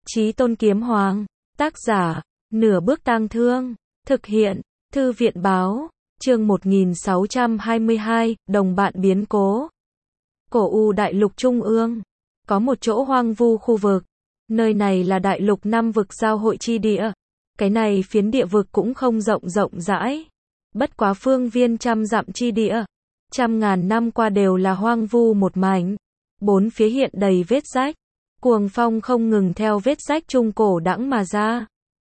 Chí Tôn Kiếm Hoàng. Tác giả, Nửa Bước Tang Thương. Thực hiện, Thư viện Báo. Chương 1622, Đồng bạn biến cố. Cổ U đại lục trung ương. Có một chỗ hoang vu khu vực. Nơi này là đại lục năm vực giao hội chi địa. Cái này phiến địa vực cũng không rộng rãi. Bất quá phương viên trăm dặm chi địa. Trăm ngàn năm qua đều là hoang vu một mảnh. Bốn phía hiện đầy vết rách. Cuồng phong không ngừng theo vết rách trung cổ đãng mà ra.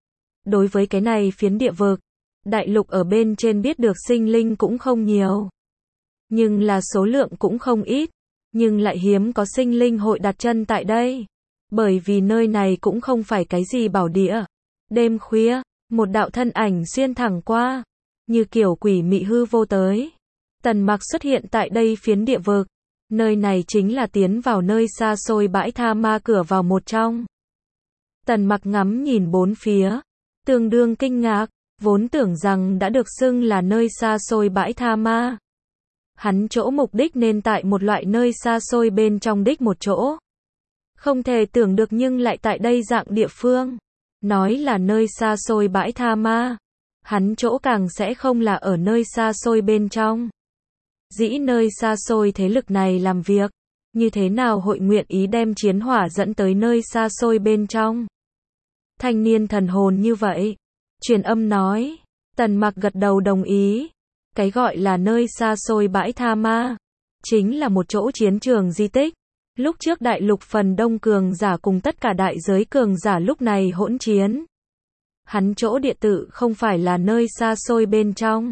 Đối với cái này phiến địa vực, đại lục ở bên trên biết được sinh linh cũng không nhiều. Nhưng là số lượng cũng không ít. Nhưng lại hiếm có sinh linh hội đặt chân tại đây. Bởi vì nơi này cũng không phải cái gì bảo địa. Đêm khuya, một đạo thân ảnh xuyên thẳng qua. Như kiểu quỷ mị hư vô tới. Tần Mặc xuất hiện tại đây phiến địa vực. Nơi này chính là tiến vào nơi xa xôi bãi tha ma cửa vào một trong. Tần Mặc ngắm nhìn bốn phía. Tương đương kinh ngạc. Vốn tưởng rằng đã được xưng là nơi xa xôi bãi tha ma. Hắn chỗ mục đích nên tại một loại nơi xa xôi bên trong đích một chỗ. Không thể tưởng được nhưng lại tại đây dạng địa phương. Nói là nơi xa xôi bãi tha ma. Hắn chỗ càng sẽ không là ở nơi xa xôi bên trong. Dĩ nơi xa xôi thế lực này làm việc. Như thế nào hội nguyện ý đem chiến hỏa dẫn tới nơi xa xôi bên trong. Thanh niên thần hồn như vậy. Truyền âm nói. Tần Mặc gật đầu đồng ý. Cái gọi là nơi xa xôi bãi tha ma. Chính là một chỗ chiến trường di tích. Lúc trước đại lục phần đông cường giả cùng tất cả đại giới cường giả lúc này hỗn chiến. Hắn chỗ địa tự không phải là nơi xa xôi bên trong.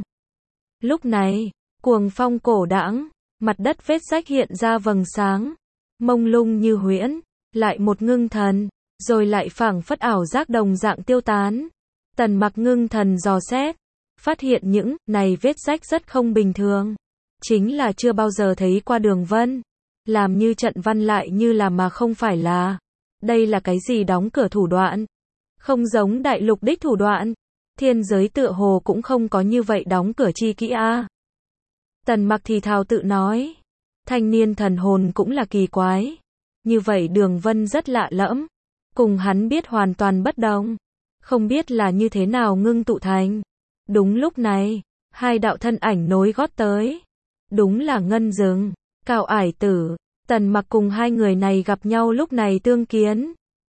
Lúc này, cuồng phong cổ đãng, mặt đất vết rách hiện ra vầng sáng. Mông lung như huyễn, lại một ngưng thần, rồi lại phảng phất ảo giác đồng dạng tiêu tán. Tần Mặc ngưng thần dò xét, phát hiện những này vết rách rất không bình thường. Chính là chưa bao giờ thấy qua đường vân. Làm như trận văn lại như là mà không phải là. Đây là cái gì đóng cửa thủ đoạn? Không giống đại lục đích thủ đoạn. Thiên giới tựa hồ cũng không có như vậy đóng cửa chi kỹ a. Tần Mặc thì thào tự nói. Thanh niên thần hồn cũng là kỳ quái. Như vậy đường vân rất lạ lẫm. Cùng hắn biết hoàn toàn bất đồng. Không biết là như thế nào ngưng tụ thành. Đúng lúc này, hai đạo thân ảnh nối gót tới. Đúng là Ngân Dừng, Cao Ải Tử. Tần Mặc cùng hai người này gặp nhau lúc này tương kiến.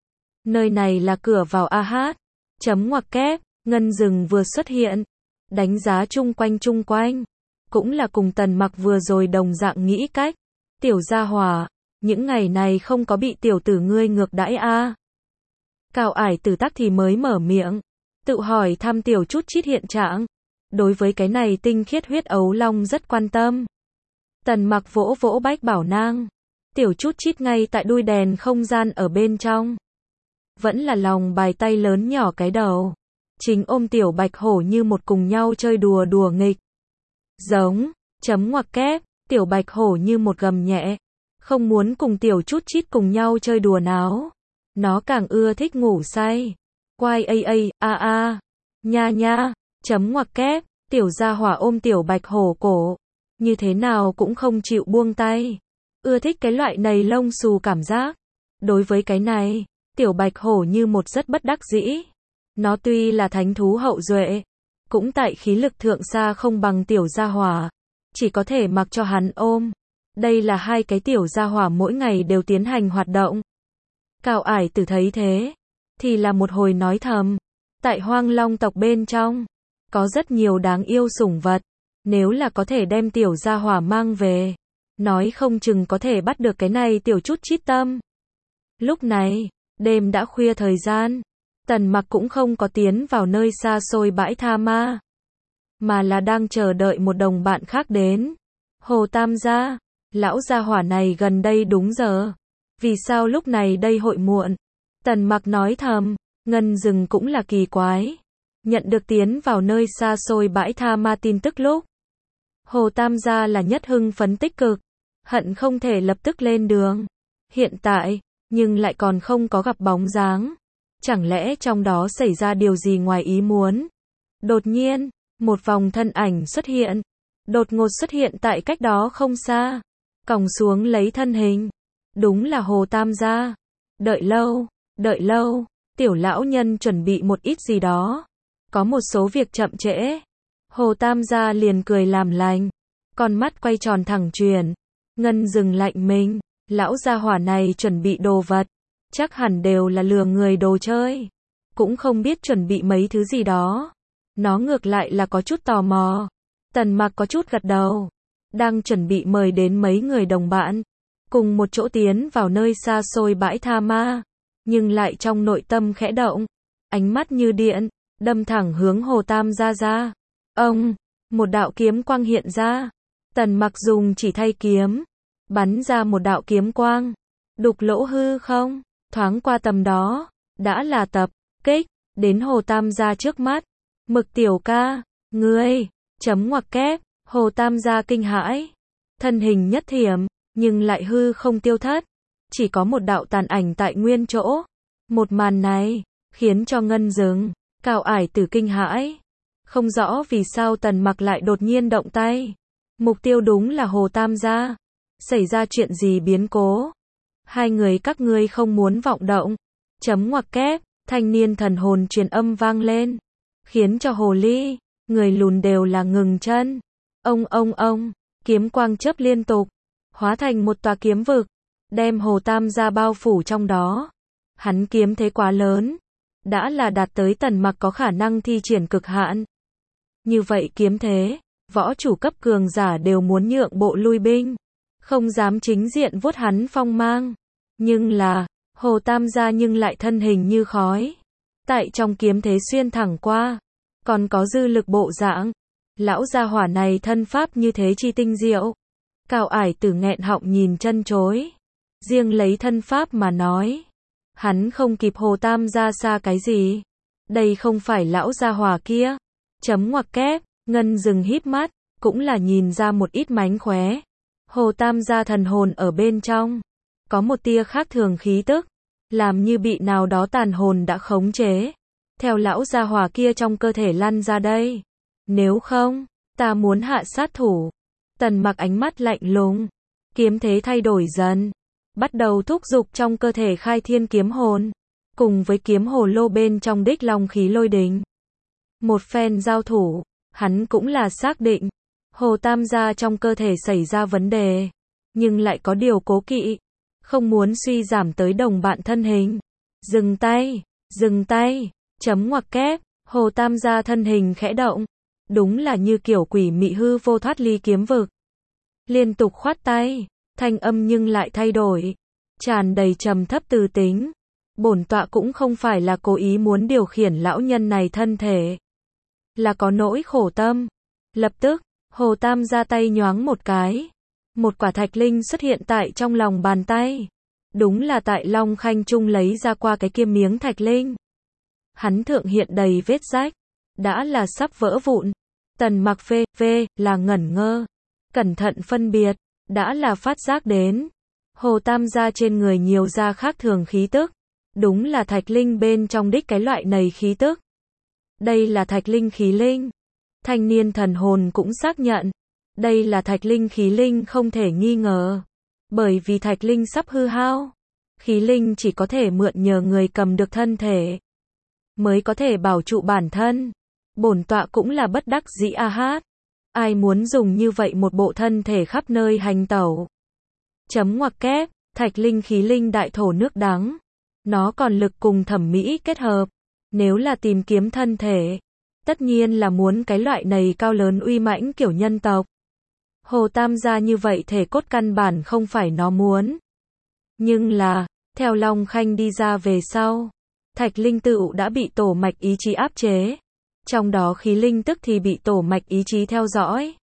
Nơi này là cửa vào AH. Chấm ngoặc kép, Ngân Dừng vừa xuất hiện. Đánh giá chung quanh. Cũng là cùng Tần Mặc vừa rồi đồng dạng nghĩ cách. Tiểu gia hỏa, những ngày này không có bị tiểu tử ngươi ngược đãi a. Cao Ải Tử tắc thì mới mở miệng. Tự hỏi thăm tiểu chút chít hiện trạng. Đối với cái này tinh khiết huyết ấu long rất quan tâm. Tần Mặc vỗ vỗ bách bảo nang. Tiểu chút chít ngay tại đuôi đèn không gian ở bên trong. Vẫn là lòng bài tay lớn nhỏ cái đầu. Chính ôm tiểu bạch hổ như một cùng nhau chơi đùa nghịch. Giống, chấm ngoặc kép, tiểu bạch hổ như một gầm nhẹ. Không muốn cùng tiểu chút chít cùng nhau chơi đùa náo. Nó càng ưa thích ngủ say. Quai nha, chấm ngoặc kép, tiểu gia hỏa ôm tiểu bạch hổ cổ. Như thế nào cũng không chịu buông tay. Ưa thích cái loại này lông xù cảm giác. Đối với cái này, tiểu bạch hổ như một rất bất đắc dĩ. Nó tuy là thánh thú hậu duệ, cũng tại khí lực thượng xa không bằng tiểu gia hỏa. Chỉ có thể mặc cho hắn ôm. Đây là hai cái tiểu gia hỏa mỗi ngày đều tiến hành hoạt động. Cao Ải Tử thấy thế, thì là một hồi nói thầm. Tại Hoang Long tộc bên trong, có rất nhiều đáng yêu sủng vật. Nếu là có thể đem tiểu gia hỏa mang về, nói không chừng có thể bắt được cái này tiểu chút chít tâm. Lúc này, đêm đã khuya thời gian. Tần Mặc cũng không có tiến vào nơi xa xôi bãi tha ma. Mà là đang chờ đợi một đồng bạn khác đến. Hồ Tam gia, lão gia hỏa này gần đây đúng giờ. Vì sao lúc này đây hội muộn? Tần Mặc nói thầm. Ngân Dừng cũng là kỳ quái. Nhận được tiến vào nơi xa xôi bãi tha ma tin tức lúc. Hồ Tam gia là nhất hưng phấn tích cực. Hận không thể lập tức lên đường. Hiện tại, nhưng lại còn không có gặp bóng dáng. Chẳng lẽ trong đó xảy ra điều gì ngoài ý muốn? Đột nhiên, một vòng thân ảnh xuất hiện. Đột ngột xuất hiện tại cách đó không xa. Còng xuống lấy thân hình. Đúng là Hồ Tam gia. Đợi lâu, tiểu lão nhân chuẩn bị một ít gì đó. Có một số việc chậm trễ. Hồ Tam gia liền cười làm lành. Con mắt quay tròn thẳng chuyển. Ngân dừng lạnh mình. Lão gia hỏa này chuẩn bị đồ vật. Chắc hẳn đều là lừa người đồ chơi. Cũng không biết chuẩn bị mấy thứ gì đó. Nó ngược lại là có chút tò mò. Tần Mặc có chút gật đầu. Đang chuẩn bị mời đến mấy người đồng bạn. Cùng một chỗ tiến vào nơi xa xôi bãi tha ma. Nhưng lại trong nội tâm khẽ động. Ánh mắt như điện. Đâm thẳng hướng Hồ Tam gia ra. Ông. Một đạo kiếm quang hiện ra. Tần Mặc dùng chỉ thay kiếm. Bắn ra một đạo kiếm quang. Đục lỗ hư không. Thoáng qua tầm đó. Đã là tập kích. Đến Hồ Tam gia trước mắt. Mực tiểu ca. Ngươi. Chấm ngoặc kép. Hồ Tam gia kinh hãi. Thân hình nhất thiểm. Nhưng lại hư không tiêu thất. Chỉ có một đạo tàn ảnh tại nguyên chỗ. Một màn này. Khiến cho Ngân dừng. Cao Ải Tử kinh hãi. Không rõ vì sao Tần Mặc lại đột nhiên động tay. Mục tiêu đúng là Hồ Tam gia. Xảy ra chuyện gì biến cố? Hai người các ngươi không muốn vọng động. Chấm ngoặc kép. Thanh niên thần hồn truyền âm vang lên. Khiến cho hồ ly. Người lùn đều là ngừng chân. Ông. Kiếm quang chớp liên tục. Hóa thành một tòa kiếm vực. Đem Hồ Tam gia bao phủ trong đó. Hắn kiếm thế quá lớn. Đã là đạt tới Tần Mặc có khả năng thi triển cực hạn. Như vậy kiếm thế. Võ chủ cấp cường giả đều muốn nhượng bộ lui binh. Không dám chính diện vuốt hắn phong mang. Nhưng là. Hồ Tam gia nhưng lại thân hình như khói. Tại trong kiếm thế xuyên thẳng qua. Còn có dư lực bộ dạng. Lão gia hỏa này thân pháp như thế chi tinh diệu. Cao Ải Tử nghẹn họng nhìn chân chối. Riêng lấy thân pháp mà nói. Hắn không kịp Hồ Tam gia xa cái gì. Đây không phải lão gia hỏa kia. Chấm ngoặc kép. Ngân dừng híp mắt. Cũng là nhìn ra một ít mánh khóe. Hồ Tam gia thần hồn ở bên trong. Có một tia khác thường khí tức. Làm như bị nào đó tàn hồn đã khống chế. Theo lão gia hỏa kia trong cơ thể lăn ra đây. Nếu không, ta muốn hạ sát thủ. Tần Mặc ánh mắt lạnh lùng. Kiếm thế thay đổi dần. Bắt đầu thúc giục trong cơ thể khai thiên kiếm hồn. Cùng với kiếm hồ lô bên trong đích long khí lôi đình. Một phen giao thủ. Hắn cũng là xác định. Hồ Tam gia trong cơ thể xảy ra vấn đề. Nhưng lại có điều cố kỵ. Không muốn suy giảm tới đồng bạn thân hình. Dừng tay. Chấm ngoặc kép. Hồ Tam gia thân hình khẽ động. Đúng là như kiểu quỷ mị hư vô thoát ly kiếm vực. Liên tục khoát tay. Thanh âm nhưng lại thay đổi. Tràn đầy trầm thấp từ tính. Bổn tọa cũng không phải là cố ý muốn điều khiển lão nhân này thân thể. Là có nỗi khổ tâm. Lập tức, Hồ Tam ra tay nhoáng một cái. Một quả thạch linh xuất hiện tại trong lòng bàn tay. Đúng là tại Long Khanh Trung lấy ra qua cái kia miếng thạch linh. Hắn thượng hiện đầy vết rách. Đã là sắp vỡ vụn. Tần Mặc là ngẩn ngơ. Cẩn thận phân biệt. Đã là phát giác đến. Hồ Tam gia trên người nhiều ra khác thường khí tức. Đúng là thạch linh bên trong đích cái loại này khí tức. Đây là thạch linh khí linh. Thanh niên thần hồn cũng xác nhận. Đây là thạch linh khí linh không thể nghi ngờ. Bởi vì thạch linh sắp hư hao. Khí linh chỉ có thể mượn nhờ người cầm được thân thể. Mới có thể bảo trụ bản thân. Bổn tọa cũng là bất đắc dĩ a hát. Ai muốn dùng như vậy một bộ thân thể khắp nơi hành tẩu. Chấm ngoặc kép. Thạch linh khí linh đại thổ nước đắng. Nó còn lực cùng thẩm mỹ kết hợp. Nếu là tìm kiếm thân thể. Tất nhiên là muốn cái loại này cao lớn uy mãnh kiểu nhân tộc. Hồ Tam gia như vậy thể cốt căn bản không phải nó muốn. Nhưng là, theo Long Khanh đi ra về sau. Thạch linh tựu đã bị tổ mạch ý chí áp chế. Trong đó khí linh tức thì bị tổ mạch ý chí theo dõi.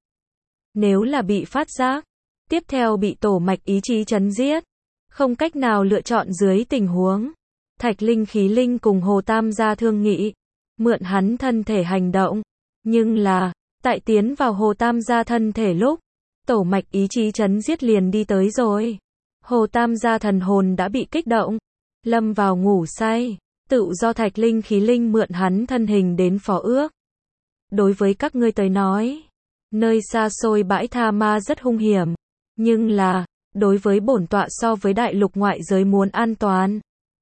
Nếu là bị phát giác. Tiếp theo bị tổ mạch ý chí chấn giết. Không cách nào lựa chọn dưới tình huống. Thạch linh khí linh cùng Hồ Tam gia thương nghị. Mượn hắn thân thể hành động. Nhưng là, tại tiến vào Hồ Tam gia thân thể lúc. Tổ mạch ý chí chấn giết liền đi tới rồi. Hồ Tam gia thần hồn đã bị kích động. Lâm vào ngủ say. Tự do thạch linh khí linh mượn hắn thân hình đến phó ước. Đối với các ngươi tới nói. Nơi xa xôi bãi tha ma rất hung hiểm. Nhưng là, đối với bổn tọa so với đại lục ngoại giới muốn an toàn.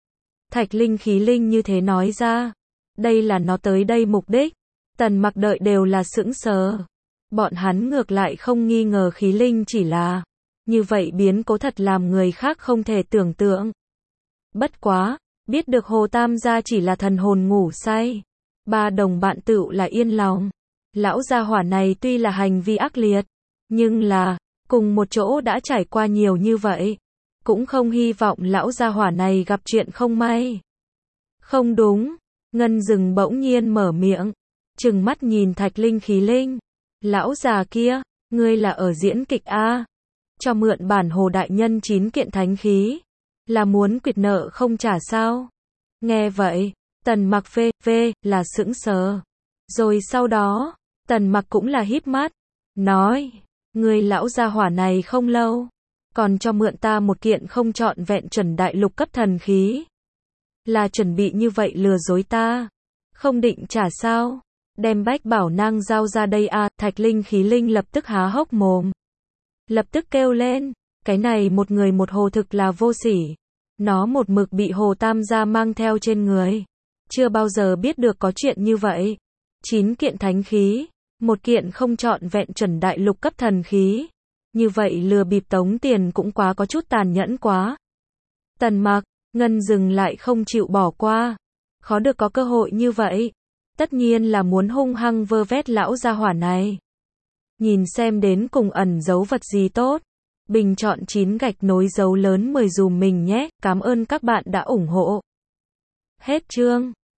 Thạch Linh Khí Linh như thế nói ra. Đây là nó tới đây mục đích. Tần Mặc đợi đều là sững sờ. Bọn hắn ngược lại không nghi ngờ Khí Linh chỉ là như vậy biến cố thật làm người khác không thể tưởng tượng. Bất quá, biết được Hồ Tam gia chỉ là thần hồn ngủ say. Ba đồng bạn tựu là yên lòng. Lão gia hỏa này tuy là hành vi ác liệt, nhưng là, cùng một chỗ đã trải qua nhiều như vậy. Cũng không hy vọng lão gia hỏa này gặp chuyện không may. Không đúng, Ngân Dừng bỗng nhiên mở miệng, trừng mắt nhìn Thạch Linh Khí Linh. Lão già kia, ngươi là ở diễn kịch a? Cho mượn bản Hồ đại nhân 9 kiện thánh khí, là muốn quyệt nợ không trả sao? Nghe vậy, Tần Mặc phê là sững sờ. Rồi sau đó, Tần Mặc cũng là híp mắt, nói, ngươi lão gia hỏa này không lâu, còn cho mượn ta một kiện không trọn vẹn chuẩn đại lục cấp thần khí. Là chuẩn bị như vậy lừa dối ta, không định trả sao? Đem bách bảo nang giao ra đây a. Thạch Linh Khí Linh lập tức há hốc mồm. Lập tức kêu lên, cái này một người một hồ thực là vô sỉ. Nó một mực bị Hồ Tam gia mang theo trên người. Chưa bao giờ biết được có chuyện như vậy. 9 kiện thánh khí, một kiện không trọn vẹn chuẩn đại lục cấp thần khí. Như vậy lừa bịp tống tiền cũng quá có chút tàn nhẫn quá. Tần Mặc, Ngân Dừng lại không chịu bỏ qua. Khó được có cơ hội như vậy. Tất nhiên là muốn hung hăng vơ vét lão gia hỏa này. Nhìn xem đến cùng ẩn giấu vật gì tốt. Bình chọn 9 gạch nối dấu lớn 10 dùm mình nhé. Cảm ơn các bạn đã ủng hộ. Hết chương.